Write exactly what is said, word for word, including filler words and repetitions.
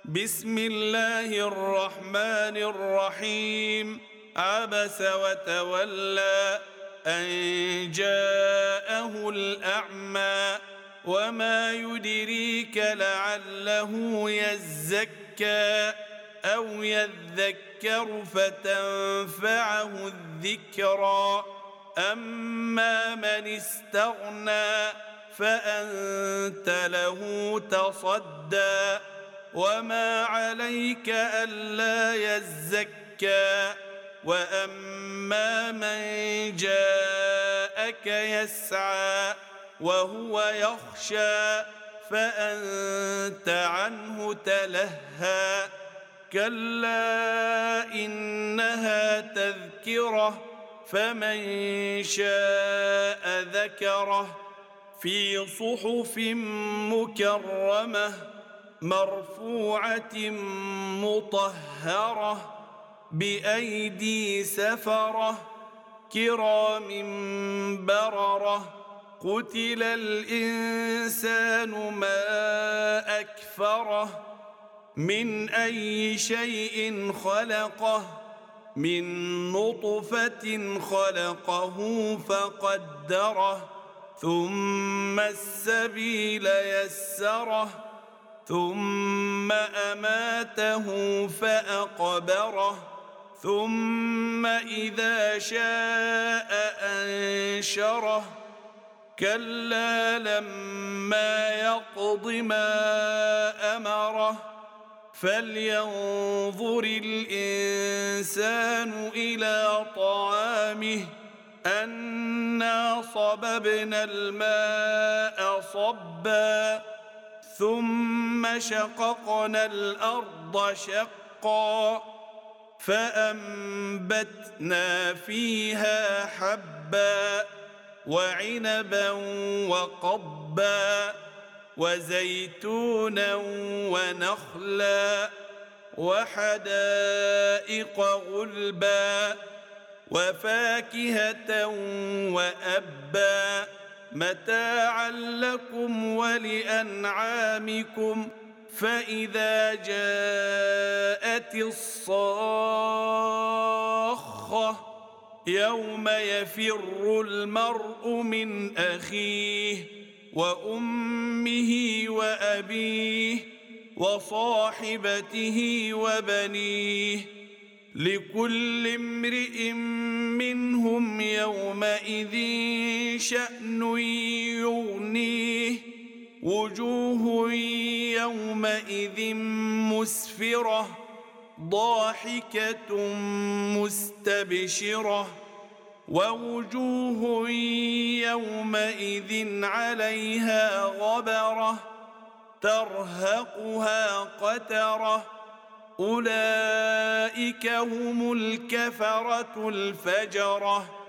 بسم الله الرحمن الرحيم عبس وتولى أن جاءه الأعمى وما يدريك لعله يزكى أو يذكر فتنفعه الذكرى أما من استغنى فأنت له تصدى وما عليك ألا يزكى وأما من جاءك يسعى وهو يخشى فأنت عنه تلهى كلا إنها تذكرة فمن شاء ذكره في صحف مكرمة مرفوعة مطهرة بأيدي سفرة كرام بررة قتل الإنسان ما أكفره من أي شيء خلقه من نطفة خلقه فقدره ثم السبيل يسره ثم أماته فأقبره ثم إذا شاء أنشره كلا لما يقض ما أمره فلينظر الإنسان إلى طعامه أنا صببنا الماء صبا ثم شققنا الأرض شقا فأنبتنا فيها حبا وعنبا وقضبا وزيتونا ونخلا وحدائق غلبا وفاكهة وأبا متاعا لكم ولأنعامكم فإذا جاءت الصاخة يوم يفر المرء من أخيه وأمه وأبيه وصاحبته وبنيه لكل امرئ منهم يومئذ شأن يغنيه وجوه يومئذ مسفرة ضاحكة مستبشرة ووجوه يومئذ عليها غبرة ترهقها قترة أولئك هم الكفرة الفجرة